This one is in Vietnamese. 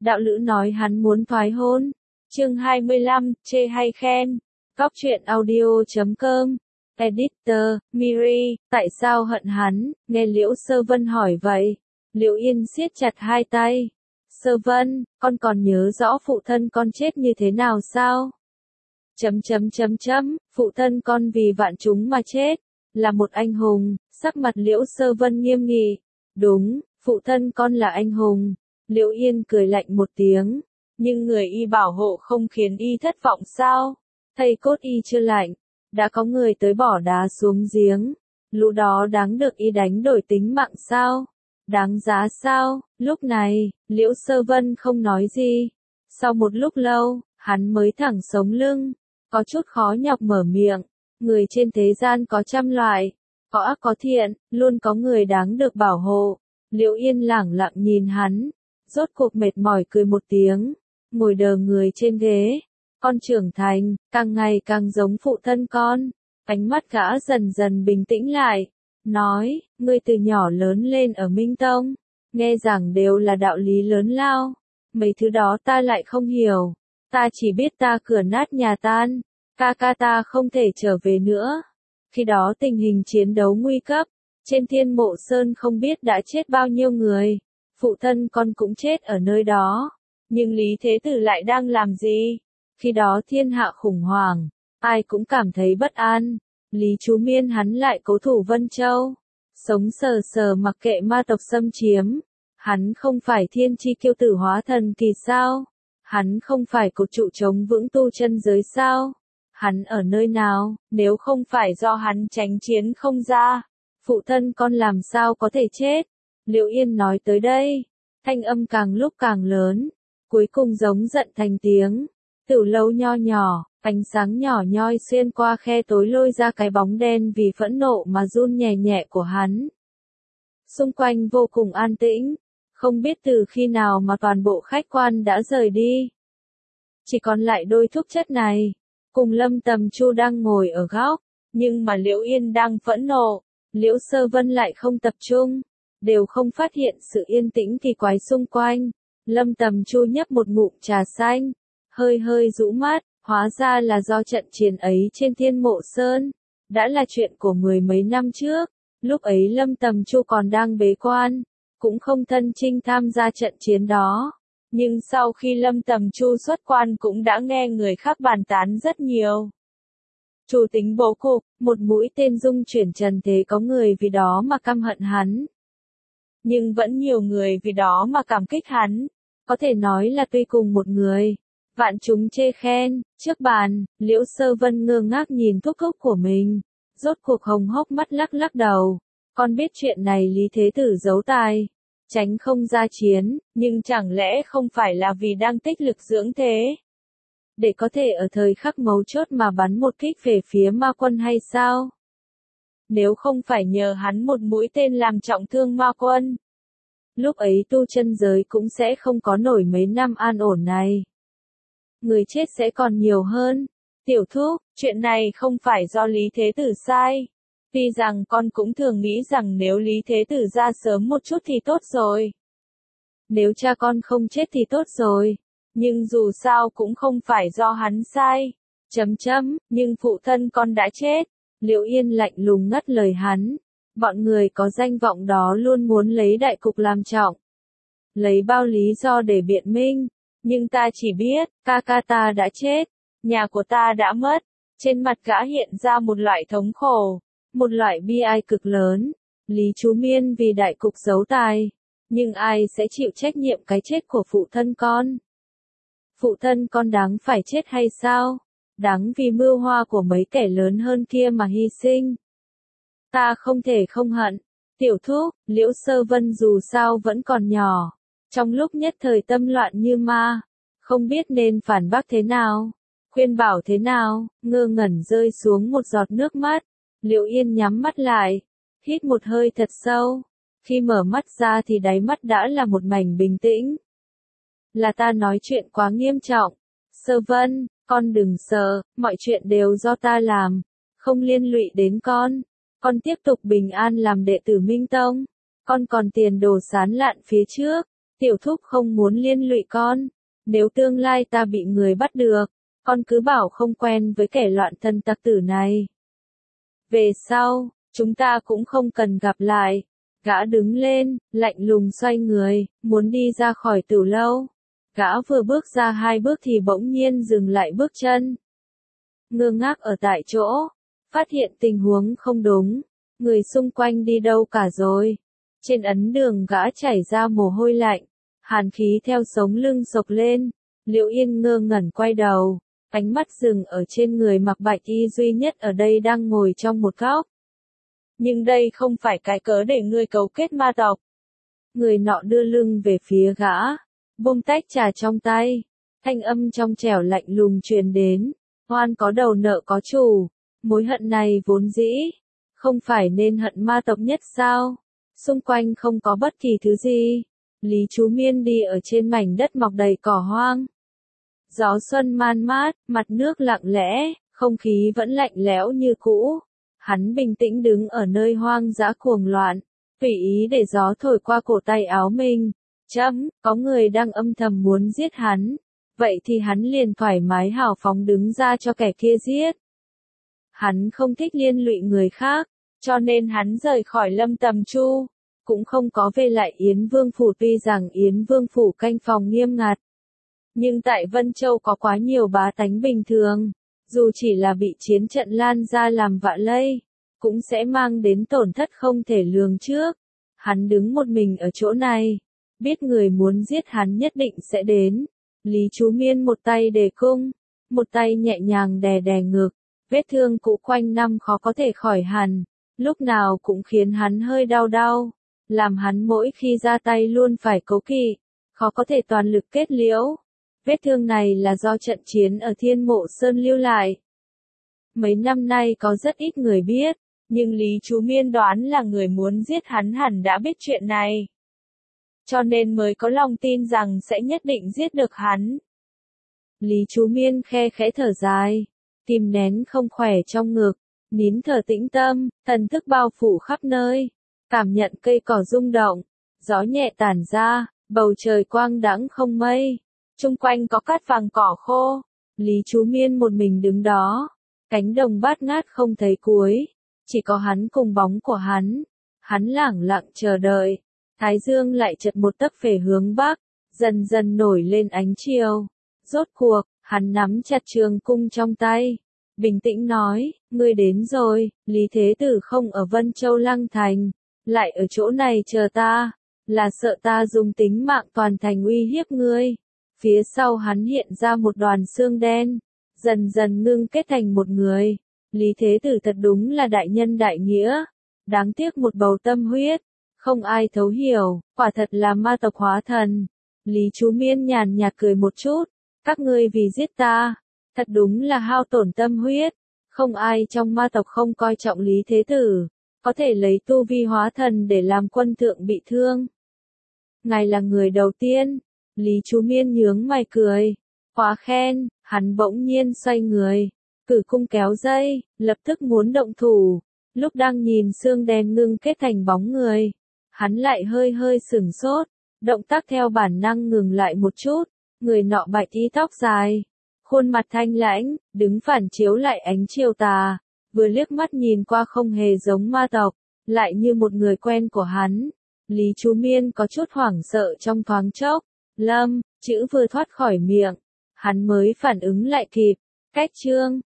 Đạo lữ nói hắn muốn thoái hôn. Chương 25, chê hay khen. Cóc truyện audio.com. Editor, Miri, tại sao hận hắn? Nghe Liễu Sơ Vân hỏi vậy. Liễu Yên siết chặt hai tay. Sơ Vân, con còn nhớ rõ phụ thân con chết như thế nào sao? Phụ thân con vì vạn chúng mà chết. Là một anh hùng. Sắc mặt Liễu Sơ Vân nghiêm nghị. Đúng, phụ thân con là anh hùng. Liễu Yên cười lạnh một tiếng. Nhưng người y bảo hộ không khiến y thất vọng sao? Thây cốt y chưa lạnh. Đã có người tới bỏ đá xuống giếng. Lũ đó đáng được y đánh đổi tính mạng sao? Đáng giá sao? Lúc này, Liễu Sơ Vân không nói gì. Sau một lúc lâu, hắn mới thẳng sống lưng. Có chút khó nhọc mở miệng. Người trên thế gian có trăm loại. Có ác có thiện, luôn có người đáng được bảo hộ. Liễu Yên lẳng lặng nhìn hắn. Rốt cuộc mệt mỏi cười một tiếng. Ngồi đờ người trên ghế. Con trưởng thành, càng ngày càng giống phụ thân con. Ánh mắt gã dần dần bình tĩnh lại. Nói, ngươi từ nhỏ lớn lên ở Minh Tông. Nghe rằng đều là đạo lý lớn lao. Mấy thứ đó ta lại không hiểu. Ta chỉ biết ta cửa nát nhà tan. Ca ca ta không thể trở về nữa. Khi đó tình hình chiến đấu nguy cấp. Trên Thiên Mộ Sơn không biết đã chết bao nhiêu người. Phụ thân con cũng chết ở nơi đó. Nhưng Lý Thế Tử lại đang làm gì? Khi đó thiên hạ khủng hoảng. Ai cũng cảm thấy bất an. Lý Chú Miên hắn lại cố thủ Vân Châu. Sống sờ sờ mặc kệ ma tộc xâm chiếm. Hắn không phải thiên chi kiêu tử hóa thần kỳ sao? Hắn không phải cột trụ chống vững tu chân giới sao? Hắn ở nơi nào, nếu không phải do hắn tránh chiến không ra? Phụ thân con làm sao có thể chết? Liễu Yên nói tới đây. Thanh âm càng lúc càng lớn. Cuối cùng giống giận thành tiếng. Tử lâu nho nhỏ, ánh sáng nhỏ nhoi xuyên qua khe tối lôi ra cái bóng đen vì phẫn nộ mà run nhẹ nhẹ của hắn. Xung quanh vô cùng an tĩnh. Không biết từ khi nào mà toàn bộ khách quan đã rời đi. Chỉ còn lại đôi thúc chất này. Cùng Lâm Tầm Chu đang ngồi ở góc. Nhưng mà Liễu Yên đang phẫn nộ. Liễu Sơ Vân lại không tập trung. Đều không phát hiện sự yên tĩnh kỳ quái xung quanh. Lâm Tầm Chu nhấp một ngụm trà xanh. Hơi hơi rũ mắt. Hóa ra là do trận chiến ấy trên Thiên Mộ Sơn. Đã là chuyện của mười mấy năm trước. Lúc ấy Lâm Tầm Chu còn đang bế quan. Cũng không thân chinh tham gia trận chiến đó. Nhưng sau khi Lâm Tầm Chu xuất quan cũng đã nghe người khác bàn tán rất nhiều. Chủ tính bố cục, một mũi tên dung chuyển trần thế có người vì đó mà căm hận hắn. Nhưng vẫn nhiều người vì đó mà cảm kích hắn. Có thể nói là tuy cùng một người. Vạn chúng chê khen, trước bàn, Liễu Sơ Vân ngơ ngác nhìn thúc thúc của mình. Rốt cuộc hồng hốc mắt lắc lắc đầu. Con biết chuyện này Lý Thế Tử giấu tài. Tránh không ra chiến, nhưng chẳng lẽ không phải là vì đang tích lực dưỡng thế? Để có thể ở thời khắc mấu chốt mà bắn một kích về phía ma quân hay sao? Nếu không phải nhờ hắn một mũi tên làm trọng thương ma quân. Lúc ấy tu chân giới cũng sẽ không có nổi mấy năm an ổn này. Người chết sẽ còn nhiều hơn. Tiểu thúc, chuyện này không phải do Lý Thế Tử sai. Tuy rằng con cũng thường nghĩ rằng nếu Lý Thế Tử ra sớm một chút thì tốt rồi. Nếu cha con không chết thì tốt rồi. Nhưng dù sao cũng không phải do hắn sai. Nhưng phụ thân con đã chết. Liễu Yên lạnh lùng ngắt lời hắn. Bọn người có danh vọng đó luôn muốn lấy đại cục làm trọng. Lấy bao lý do để biện minh. Nhưng ta chỉ biết, ca ca ta đã chết. Nhà của ta đã mất. Trên mặt gã hiện ra một loại thống khổ. Một loại bi ai cực lớn. Lý Chú Miên vì đại cục giấu tài. Nhưng ai sẽ chịu trách nhiệm cái chết của phụ thân con? Phụ thân con đáng phải chết hay sao? Đáng vì mưu hoa của mấy kẻ lớn hơn kia mà hy sinh. Ta không thể không hận. Tiểu thúc, Liễu Sơ Vân dù sao vẫn còn nhỏ. Trong lúc nhất thời tâm loạn như ma. Không biết nên phản bác thế nào. Khuyên bảo thế nào, ngơ ngẩn rơi xuống một giọt nước mắt. Liễu Yên nhắm mắt lại, hít một hơi thật sâu. Khi mở mắt ra thì đáy mắt đã là một mảnh bình tĩnh. Là ta nói chuyện quá nghiêm trọng. Sơ Vân, con đừng sợ, mọi chuyện đều do ta làm. Không liên lụy đến con. Con tiếp tục bình an làm đệ tử Minh Tông. Con còn tiền đồ sán lạn phía trước. tiểu thúc không muốn liên lụy con. Nếu tương lai ta bị người bắt được, con cứ bảo không quen với kẻ loạn thân tặc tử này. Về sau, chúng ta cũng không cần gặp lại. Gã đứng lên, lạnh lùng xoay người, muốn đi ra khỏi tử lâu. Gã vừa bước ra 2 bước thì bỗng nhiên dừng lại bước chân. Ngơ ngác ở tại chỗ, phát hiện tình huống không đúng. Người xung quanh đi đâu cả rồi? Trên ấn đường gã chảy ra mồ hôi lạnh, hàn khí theo sống lưng sộc lên. Liễu Yên ngơ ngẩn quay đầu, ánh mắt dừng ở trên người mặc bạch y duy nhất ở đây đang ngồi trong một góc. Nhưng đây không phải cái cớ để ngươi cấu kết ma tộc. Người nọ đưa lưng về phía gã, buông tách trà trong tay, thanh âm trong trẻo lạnh lùng truyền đến, oan có đầu nợ có chủ, mối hận này vốn dĩ, không phải nên hận ma tộc nhất sao? Xung quanh không có bất kỳ thứ gì. Lý Chú Miên đi ở trên mảnh đất mọc đầy cỏ hoang. Gió xuân man mát, mặt nước lặng lẽ, không khí vẫn lạnh lẽo như cũ. Hắn bình tĩnh đứng ở nơi hoang dã cuồng loạn, tùy ý để gió thổi qua cổ tay áo mình. Có người đang âm thầm muốn giết hắn. Vậy thì hắn liền thoải mái hào phóng đứng ra cho kẻ kia giết. Hắn không thích liên lụy người khác, cho nên hắn rời khỏi Lâm Tầm Chu, cũng không có về lại Yến Vương Phủ tuy rằng Yến Vương Phủ canh phòng nghiêm ngặt. Nhưng tại Vân Châu có quá nhiều bá tánh bình thường, dù chỉ là bị chiến trận lan ra làm vạ lây, cũng sẽ mang đến tổn thất không thể lường trước. Hắn đứng một mình ở chỗ này, biết người muốn giết hắn nhất định sẽ đến. Lý Chú Miên một tay đề cung, một tay nhẹ nhàng đè đè ngực, vết thương cũ quanh năm khó có thể khỏi hẳn, lúc nào cũng khiến hắn hơi đau đau, làm hắn mỗi khi ra tay luôn phải cố kỵ, khó có thể toàn lực kết liễu. Vết thương này là do trận chiến ở Thiên Mộ Sơn lưu lại. Mấy năm nay có rất ít người biết, nhưng Lý Chú Miên đoán là người muốn giết hắn hẳn đã biết chuyện này. Cho nên mới có lòng tin rằng sẽ nhất định giết được hắn. Lý Chú Miên khe khẽ thở dài, kìm nén không khỏe trong ngực, nín thở tĩnh tâm, thần thức bao phủ khắp nơi, cảm nhận cây cỏ rung động, gió nhẹ tản ra, bầu trời quang đãng không mây, chung quanh có cát vàng cỏ khô. Lý Chú Miên một mình đứng đó, cánh đồng bát ngát không thấy cuối, chỉ có hắn cùng bóng của hắn. Hắn lẳng lặng chờ đợi. Thái dương lại chật một tấc về hướng bắc, dần dần nổi lên ánh chiều. Rốt cuộc, hắn nắm chặt trường cung trong tay, bình tĩnh nói, ngươi đến rồi. Lý Thế Tử không ở Vân Châu Lăng Thành, lại ở chỗ này chờ ta, là sợ ta dùng tính mạng toàn thành uy hiếp ngươi. Phía sau hắn hiện ra một đoàn xương đen, dần dần ngưng kết thành một người. Lý Thế Tử thật đúng là đại nhân đại nghĩa, đáng tiếc một bầu tâm huyết, không ai thấu hiểu, quả thật là ma tộc hóa thần. Lý Chú Miên nhàn nhạt cười một chút, các ngươi vì giết ta, thật đúng là hao tổn tâm huyết, không ai trong ma tộc không coi trọng Lý Thế Tử, có thể lấy tu vi hóa thần để làm quân thượng bị thương. Ngài là người đầu tiên. Lý Chú Miên nhướng mày cười, quá khen. Hắn bỗng nhiên xoay người, cử cung kéo dây, lập tức muốn động thủ. Lúc đang nhìn xương đen ngưng kết thành bóng người, hắn lại hơi hơi sửng sốt, động tác theo bản năng ngừng lại một chút. Người nọ bạch y tóc dài, khuôn mặt thanh lãnh, đứng phản chiếu lại ánh chiều tà, vừa liếc mắt nhìn qua không hề giống ma tộc, lại như một người quen của hắn. Lý Chú Miên có chút hoảng sợ trong thoáng chốc. Lâm, chữ vừa thoát khỏi miệng, hắn mới phản ứng lại kịp. Cách chương